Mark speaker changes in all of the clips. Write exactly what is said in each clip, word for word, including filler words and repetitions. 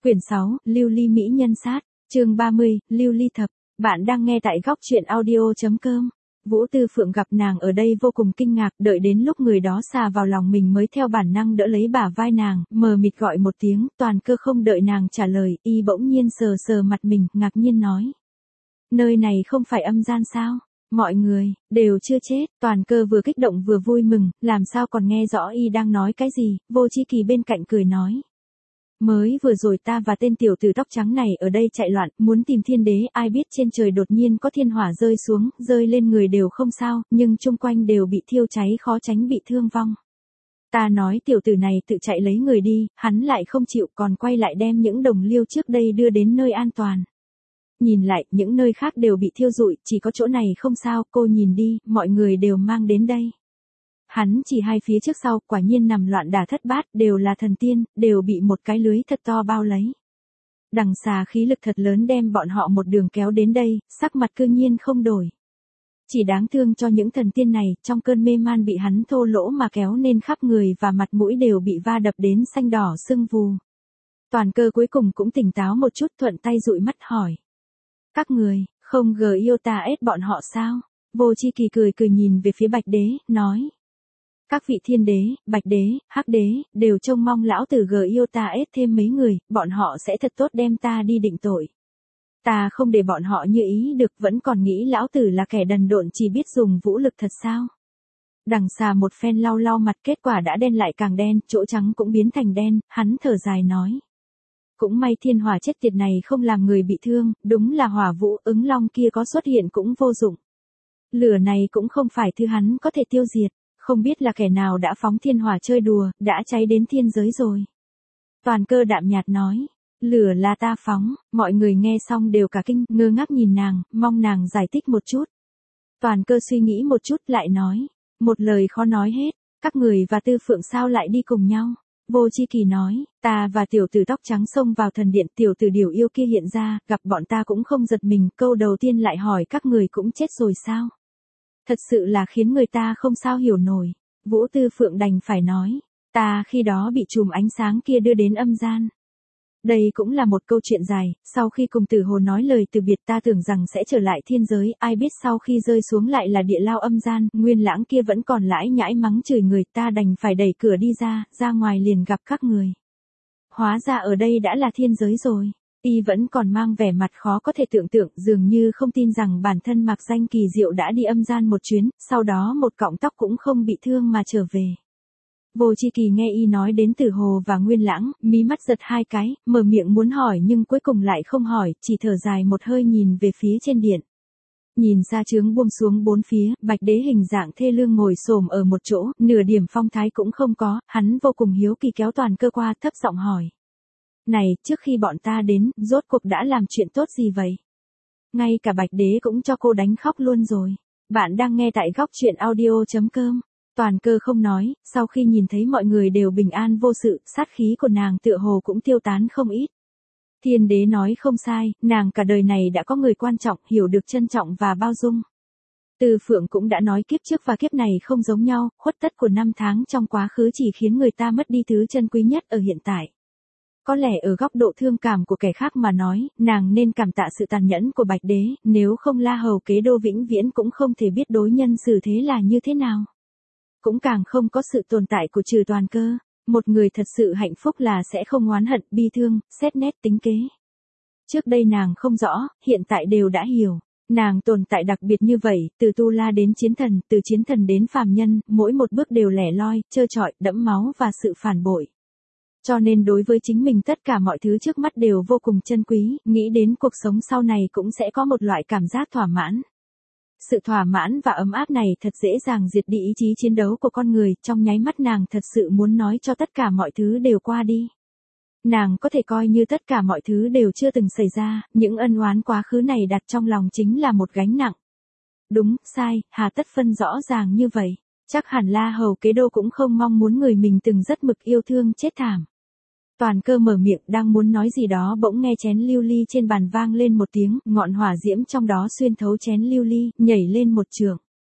Speaker 1: Quyển sáu, Lưu Ly Mỹ Nhân Sát, chương ba mươi, Lưu Ly Thập. Bạn đang nghe tại góc truyện audio.com. Vũ Tư Phượng gặp nàng ở đây vô cùng kinh ngạc, đợi đến lúc người đó xà vào lòng mình mới theo bản năng đỡ lấy bả vai nàng, mờ mịt gọi một tiếng, Toàn Cơ không đợi nàng trả lời, y bỗng nhiên sờ sờ mặt mình, ngạc nhiên nói. Nơi này không phải âm gian sao? Mọi người, đều chưa chết. Toàn Cơ vừa kích động vừa vui mừng, làm sao còn nghe rõ y đang nói cái gì, Vô Chi Kỳ bên cạnh cười nói. Mới vừa rồi ta và tên tiểu tử tóc trắng này ở đây chạy loạn, muốn tìm thiên đế, ai biết trên trời đột nhiên có thiên hỏa rơi xuống, rơi lên người đều không sao, nhưng chung quanh đều bị thiêu cháy khó tránh bị thương vong. Ta nói tiểu tử này tự chạy lấy người đi, hắn lại không chịu còn quay lại đem những đồng liêu trước đây đưa đến nơi an toàn. Nhìn lại, những nơi khác đều bị thiêu rụi, chỉ có chỗ này không sao, cô nhìn đi, mọi người đều mang đến đây. Hắn chỉ hai phía trước sau, quả nhiên nằm loạn đả thất bát, đều là thần tiên, đều bị một cái lưới thật to bao lấy. Đằng xà khí lực thật lớn đem bọn họ một đường kéo đến đây, sắc mặt cư nhiên không đổi. Chỉ đáng thương cho những thần tiên này, trong cơn mê man bị hắn thô lỗ mà kéo nên khắp người và mặt mũi đều bị va đập đến xanh đỏ sưng vù. Toàn Cơ cuối cùng cũng tỉnh táo một chút, thuận tay dụi mắt hỏi. Các người, không gờ yêu ta ết bọn họ sao? Vô Chi Kỳ cười cười nhìn về phía Bạch Đế, nói. Các vị thiên đế, bạch đế, hắc đế, đều trông mong lão tử gờ yêu ta ết thêm mấy người, bọn họ sẽ thật tốt đem ta đi định tội. Ta không để bọn họ như ý được, vẫn còn nghĩ lão tử là kẻ đần độn chỉ biết dùng vũ lực thật sao. Đằng xà một phen lau lau mặt, kết quả đã đen lại càng đen, chỗ trắng cũng biến thành đen, hắn thở dài nói. Cũng may thiên hỏa chết tiệt này không làm người bị thương, đúng là hỏa vũ ứng long kia có xuất hiện cũng vô dụng. Lửa này cũng không phải thứ hắn có thể tiêu diệt. Không biết là kẻ nào đã phóng thiên hỏa chơi đùa, đã cháy đến thiên giới rồi. Toàn Cơ đạm nhạt nói, lửa là ta phóng, mọi người nghe xong đều cả kinh, ngơ ngác nhìn nàng, mong nàng giải thích một chút. Toàn Cơ suy nghĩ một chút lại nói, một lời khó nói hết, các người và Tư Phượng sao lại đi cùng nhau. Vô Chi Kỳ nói, ta và tiểu tử tóc trắng xông vào thần điện, tiểu tử điều yêu kia hiện ra, gặp bọn ta cũng không giật mình, câu đầu tiên lại hỏi các người cũng chết rồi sao. Thật sự là khiến người ta không sao hiểu nổi. Vũ Tư Phượng đành phải nói, ta khi đó bị chùm ánh sáng kia đưa đến âm gian. Đây cũng là một câu chuyện dài, sau khi cùng Tử Hồ nói lời từ biệt ta tưởng rằng sẽ trở lại thiên giới, ai biết sau khi rơi xuống lại là địa lao âm gian, Nguyên Lãng kia vẫn còn lãi nhãi mắng chửi người, ta đành phải đẩy cửa đi ra, ra ngoài liền gặp các người. Hóa ra ở đây đã là thiên giới rồi. Y vẫn còn mang vẻ mặt khó có thể tưởng tượng, dường như không tin rằng bản thân Mạc Danh kỳ diệu đã đi âm gian một chuyến, sau đó một cọng tóc cũng không bị thương mà trở về. Vô Chi Kỳ nghe y nói đến Tử Hồ và Nguyên Lãng, mí mắt giật hai cái, mở miệng muốn hỏi nhưng cuối cùng lại không hỏi, chỉ thở dài một hơi nhìn về phía trên điện. Nhìn xa trướng buông xuống bốn phía, Bạch Đế hình dạng thê lương ngồi xổm ở một chỗ, nửa điểm phong thái cũng không có, hắn vô cùng hiếu kỳ kéo Toàn Cơ qua, thấp giọng hỏi. Này, trước khi bọn ta đến, rốt cuộc đã làm chuyện tốt gì vậy? Ngay cả Bạch Đế cũng cho cô đánh khóc luôn rồi. Bạn đang nghe tại góc truyện audio.com. Toàn Cơ không nói, sau khi nhìn thấy mọi người đều bình an vô sự, sát khí của nàng tựa hồ cũng tiêu tán không ít. Thiên đế nói không sai, nàng cả đời này đã có người quan trọng, hiểu được trân trọng và bao dung. Tư Phượng cũng đã nói kiếp trước và kiếp này không giống nhau, khuất tất của năm tháng trong quá khứ chỉ khiến người ta mất đi thứ chân quý nhất ở hiện tại. Có lẽ ở góc độ thương cảm của kẻ khác mà nói, nàng nên cảm tạ sự tàn nhẫn của Bạch Đế, nếu không La Hầu Kế Đô vĩnh viễn cũng không thể biết đối nhân xử thế là như thế nào. Cũng càng không có sự tồn tại của trừ Toàn Cơ, một người thật sự hạnh phúc là sẽ không oán hận, bi thương, xét nét tính kế. Trước đây nàng không rõ, hiện tại đều đã hiểu. Nàng tồn tại đặc biệt như vậy, từ tu la đến chiến thần, từ chiến thần đến phàm nhân, mỗi một bước đều lẻ loi, trơ trọi, đẫm máu và sự phản bội. Cho nên đối với chính mình tất cả mọi thứ trước mắt đều vô cùng chân quý, nghĩ đến cuộc sống sau này cũng sẽ có một loại cảm giác thỏa mãn. Sự thỏa mãn và ấm áp này thật dễ dàng diệt đi ý chí chiến đấu của con người, trong nháy mắt nàng thật sự muốn nói cho tất cả mọi thứ đều qua đi. Nàng có thể coi như tất cả mọi thứ đều chưa từng xảy ra, những ân oán quá khứ này đặt trong lòng chính là một gánh nặng. Đúng, sai, hà tất phân rõ ràng như vậy, chắc hẳn La Hầu Kế Đô cũng không mong muốn người mình từng rất mực yêu thương chết thảm. Toàn Cơ mở miệng đang muốn nói gì đó bỗng nghe chén lưu ly trên bàn vang lên một tiếng, ngọn hỏa diễm trong đó xuyên thấu chén lưu ly, nhảy lên một trường.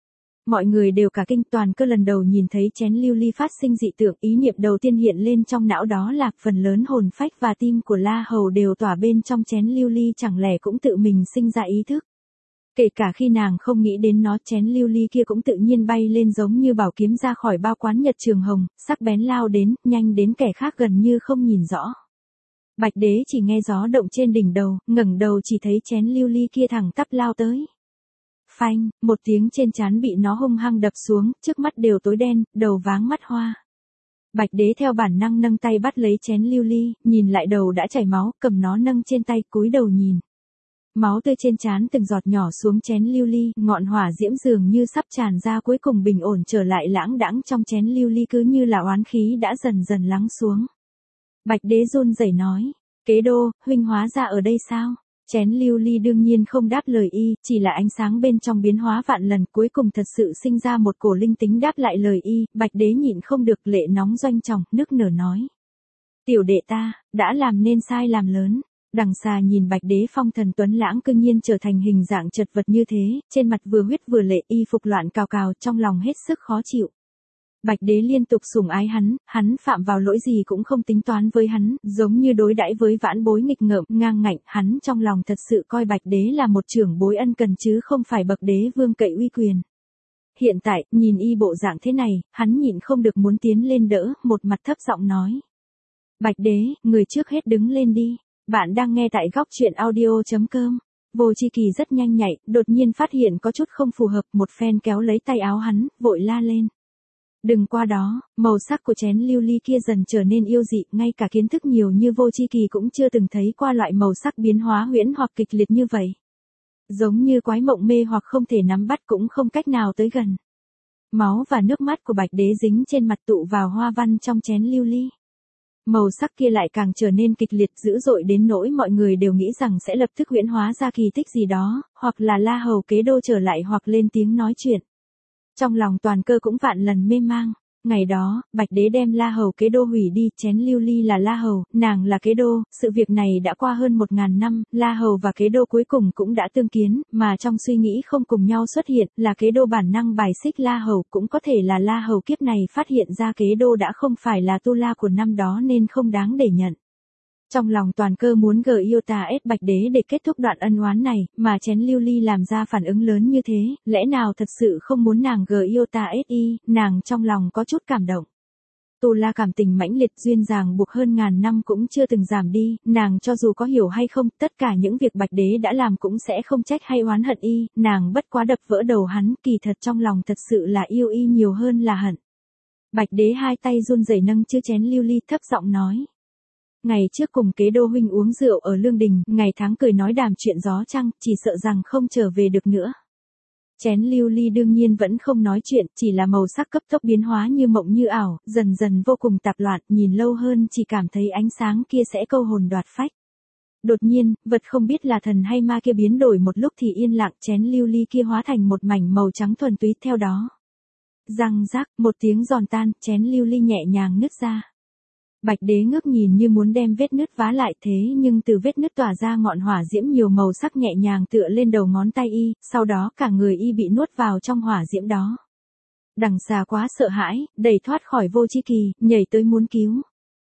Speaker 1: Mọi người đều cả kinh, toàn cơ lần đầu nhìn thấy chén lưu ly phát sinh dị tượng, ý niệm đầu tiên hiện lên trong não đó là phần lớn hồn phách và tim của La Hầu đều tỏa bên trong chén lưu ly, chẳng lẽ cũng tự mình sinh ra ý thức. Kể cả khi nàng không nghĩ đến nó, chén lưu ly kia cũng tự nhiên bay lên giống như bảo kiếm ra khỏi bao quán Nhật Trường Hồng, sắc bén lao đến, nhanh đến kẻ khác gần như không nhìn rõ. Bạch Đế chỉ nghe gió động trên đỉnh đầu, ngẩng đầu chỉ thấy chén lưu ly kia thẳng tắp lao tới. Phanh, một tiếng trên trán bị nó hung hăng đập xuống, trước mắt đều tối đen, đầu váng mắt hoa. Bạch Đế theo bản năng nâng tay bắt lấy chén lưu ly, nhìn lại đầu đã chảy máu, cầm nó nâng trên tay, cúi đầu nhìn. Máu tươi trên trán từng giọt nhỏ xuống chén lưu ly, ngọn hỏa diễm dường như sắp tràn ra, cuối cùng bình ổn trở lại, lãng đãng trong chén lưu ly cứ như là oán khí đã dần dần lắng xuống. Bạch Đế run rẩy nói, Kế Đô, huynh hóa ra ở đây sao? Chén lưu ly đương nhiên không đáp lời y, chỉ là ánh sáng bên trong biến hóa vạn lần, cuối cùng thật sự sinh ra một cổ linh tính đáp lại lời y. Bạch Đế nhịn không được, lệ nóng doanh tròng, nức nở nói. Tiểu đệ ta, đã làm nên sai làm lớn. Đằng xa nhìn Bạch Đế phong thần tuấn lãng cương nhiên trở thành hình dạng chật vật như thế, trên mặt vừa huyết vừa lệ, y phục loạn cào cào, trong lòng hết sức khó chịu. Bạch Đế liên tục sủng ái hắn, hắn phạm vào lỗi gì cũng không tính toán với hắn, giống như đối đãi với vãn bối nghịch ngợm, ngang ngạnh, hắn trong lòng thật sự coi Bạch Đế là một trưởng bối ân cần chứ không phải bậc đế vương cậy uy quyền. Hiện tại, nhìn y bộ dạng thế này, hắn nhịn không được muốn tiến lên đỡ, một mặt thấp giọng nói. Bạch Đế, người trước hết đứng lên đi. Bạn đang nghe tại góc truyện audio chấm com. Vô Chi Kỳ rất nhanh nhạy, đột nhiên phát hiện có chút không phù hợp, một phen kéo lấy tay áo hắn, vội la lên. Đừng qua đó, màu sắc của chén lưu ly kia dần trở nên yêu dị, ngay cả kiến thức nhiều như Vô Chi Kỳ cũng chưa từng thấy qua loại màu sắc biến hóa huyễn hoặc kịch liệt như vậy. Giống như quái mộng mê hoặc không thể nắm bắt cũng không cách nào tới gần. Máu và nước mắt của Bạch Đế dính trên mặt tụ vào hoa văn trong chén lưu ly. Màu sắc kia lại càng trở nên kịch liệt dữ dội đến nỗi mọi người đều nghĩ rằng sẽ lập tức huyễn hóa ra kỳ tích gì đó, hoặc là La Hầu Kế Đô trở lại hoặc lên tiếng nói chuyện. Trong lòng toàn cơ cũng vạn lần mê mang. Ngày đó, Bạch Đế đem La Hầu Kế Đô hủy đi, chén lưu ly là La Hầu, nàng là Kế Đô, sự việc này đã qua hơn một ngàn năm, La Hầu và Kế Đô cuối cùng cũng đã tương kiến, mà trong suy nghĩ không cùng nhau xuất hiện, là Kế Đô bản năng bài xích La Hầu, cũng có thể là La Hầu kiếp này phát hiện ra Kế Đô đã không phải là tu la của năm đó nên không đáng để nhận. Trong lòng toàn cơ muốn gờ yêu ta ết Bạch Đế để kết thúc đoạn ân oán này, mà chén lưu ly làm ra phản ứng lớn như thế, lẽ nào thật sự không muốn nàng gờ yêu ta ết y, nàng trong lòng có chút cảm động. Tu la cảm tình mãnh liệt duyên ràng buộc hơn ngàn năm cũng chưa từng giảm đi, nàng cho dù có hiểu hay không, tất cả những việc Bạch Đế đã làm cũng sẽ không trách hay oán hận y, nàng bất quá đập vỡ đầu hắn, kỳ thật trong lòng thật sự là yêu y nhiều hơn là hận. Bạch Đế hai tay run rẩy nâng chiếc chén lưu ly thấp giọng nói. Ngày trước cùng Kế Đô huynh uống rượu ở Lương Đình, ngày tháng cười nói đàm chuyện gió trăng, chỉ sợ rằng không trở về được nữa. Chén lưu ly đương nhiên vẫn không nói chuyện, chỉ là màu sắc cấp tốc biến hóa như mộng như ảo, dần dần vô cùng tạp loạn, nhìn lâu hơn chỉ cảm thấy ánh sáng kia sẽ câu hồn đoạt phách. Đột nhiên, vật không biết là thần hay ma kia biến đổi một lúc thì yên lặng, chén lưu ly kia hóa thành một mảnh màu trắng thuần túy theo đó. Răng rác, một tiếng giòn tan, chén lưu ly nhẹ nhàng nứt ra. Bạch Đế ngước nhìn như muốn đem vết nứt vá lại, thế nhưng từ vết nứt tỏa ra ngọn hỏa diễm nhiều màu sắc nhẹ nhàng tựa lên đầu ngón tay y, sau đó cả người y bị nuốt vào trong hỏa diễm đó. Đằng xa quá sợ hãi, đẩy thoát khỏi Vô Chi Kỳ, nhảy tới muốn cứu.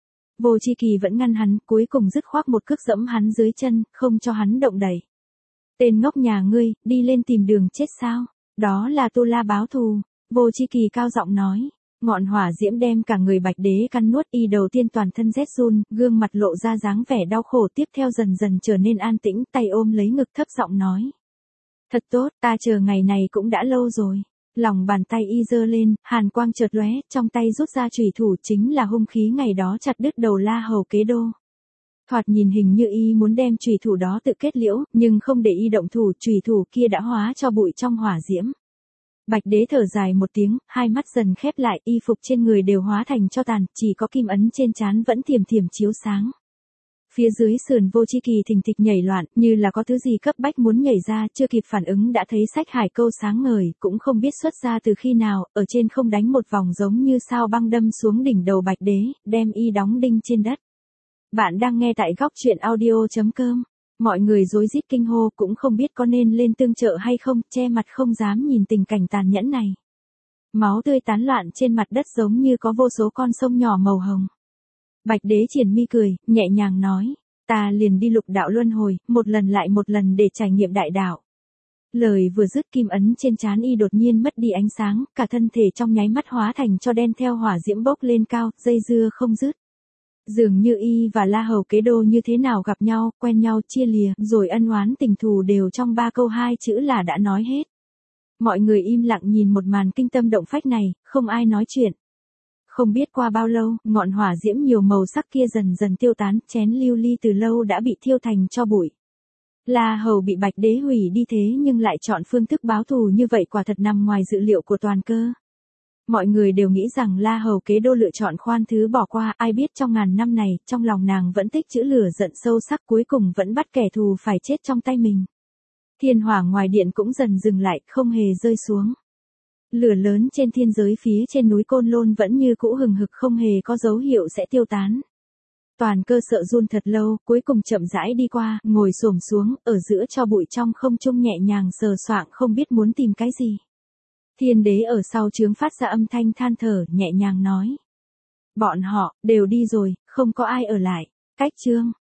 Speaker 1: Vô Chi Kỳ vẫn ngăn hắn, cuối cùng dứt khoát một cước dẫm hắn dưới chân, không cho hắn động đẩy. Tên ngốc nhà ngươi, đi lên tìm đường chết sao? Đó là tu la báo thù. Vô Chi Kỳ cao giọng nói. Ngọn hỏa diễm đem cả người Bạch Đế căn nuốt, y đầu tiên toàn thân rét run, gương mặt lộ ra dáng vẻ đau khổ, tiếp theo dần dần trở nên an tĩnh, tay ôm lấy ngực thấp giọng nói. Thật tốt, ta chờ ngày này cũng đã lâu rồi. Lòng bàn tay y giơ lên, hàn quang chợt lóe, trong tay rút ra chùy thủ, chính là hung khí ngày đó chặt đứt đầu La Hầu Kế Đô. Thoạt nhìn hình như y muốn đem chùy thủ đó tự kết liễu, nhưng không để y động thủ, chùy thủ kia đã hóa cho bụi trong hỏa diễm. Bạch Đế thở dài một tiếng, hai mắt dần khép lại, y phục trên người đều hóa thành tro tàn, chỉ có kim ấn trên trán vẫn thiềm thiềm chiếu sáng. Phía dưới sườn Vô Chi Kỳ thình thịch nhảy loạn, như là có thứ gì cấp bách muốn nhảy ra, chưa kịp phản ứng đã thấy sách hải câu sáng ngời, cũng không biết xuất ra từ khi nào, ở trên không đánh một vòng giống như sao băng đâm xuống đỉnh đầu Bạch Đế, đem y đóng đinh trên đất. Bạn đang nghe tại góc truyện audio chấm com. Mọi người rối rít kinh hô, cũng không biết có nên lên tương trợ hay không, che mặt không dám nhìn tình cảnh tàn nhẫn này. Máu tươi tán loạn trên mặt đất giống như có vô số con sông nhỏ màu hồng. Bạch đế triển mi cười, nhẹ nhàng nói, ta liền đi lục đạo luân hồi, một lần lại một lần để trải nghiệm đại đạo. Lời vừa dứt kim ấn trên trán y đột nhiên mất đi ánh sáng, cả thân thể trong nháy mắt hóa thành cho đen theo hỏa diễm bốc lên cao, dây dưa không dứt. Dường như y và La Hầu Kế Đô như thế nào gặp nhau, quen nhau, chia lìa, rồi ân oán tình thù đều trong ba câu hai chữ là đã nói hết. Mọi người im lặng nhìn một màn kinh tâm động phách này, không ai nói chuyện. Không biết qua bao lâu, ngọn hỏa diễm nhiều màu sắc kia dần dần tiêu tán, chén lưu ly từ lâu đã bị thiêu thành tro bụi. La Hầu bị Bạch Đế hủy đi thế nhưng lại chọn phương thức báo thù như vậy quả thật nằm ngoài dự liệu của toàn cơ. Mọi người đều nghĩ rằng La Hầu Kế Đô lựa chọn khoan thứ bỏ qua, ai biết trong ngàn năm này, trong lòng nàng vẫn tích trữ lửa giận sâu sắc, cuối cùng vẫn bắt kẻ thù phải chết trong tay mình. Thiên hỏa ngoài điện cũng dần dừng lại, không hề rơi xuống. Lửa lớn trên thiên giới phía trên núi Côn Lôn vẫn như cũ hừng hực, không hề có dấu hiệu sẽ tiêu tán. Toàn cơ sợ run thật lâu, cuối cùng chậm rãi đi qua, ngồi xổm xuống, ở giữa tro bụi trong không trung nhẹ nhàng sờ soạng không biết muốn tìm cái gì. Thiên đế ở sau trướng phát ra âm thanh than thở, nhẹ nhàng nói. Bọn họ, đều đi rồi, không có ai ở lại. Cách chương.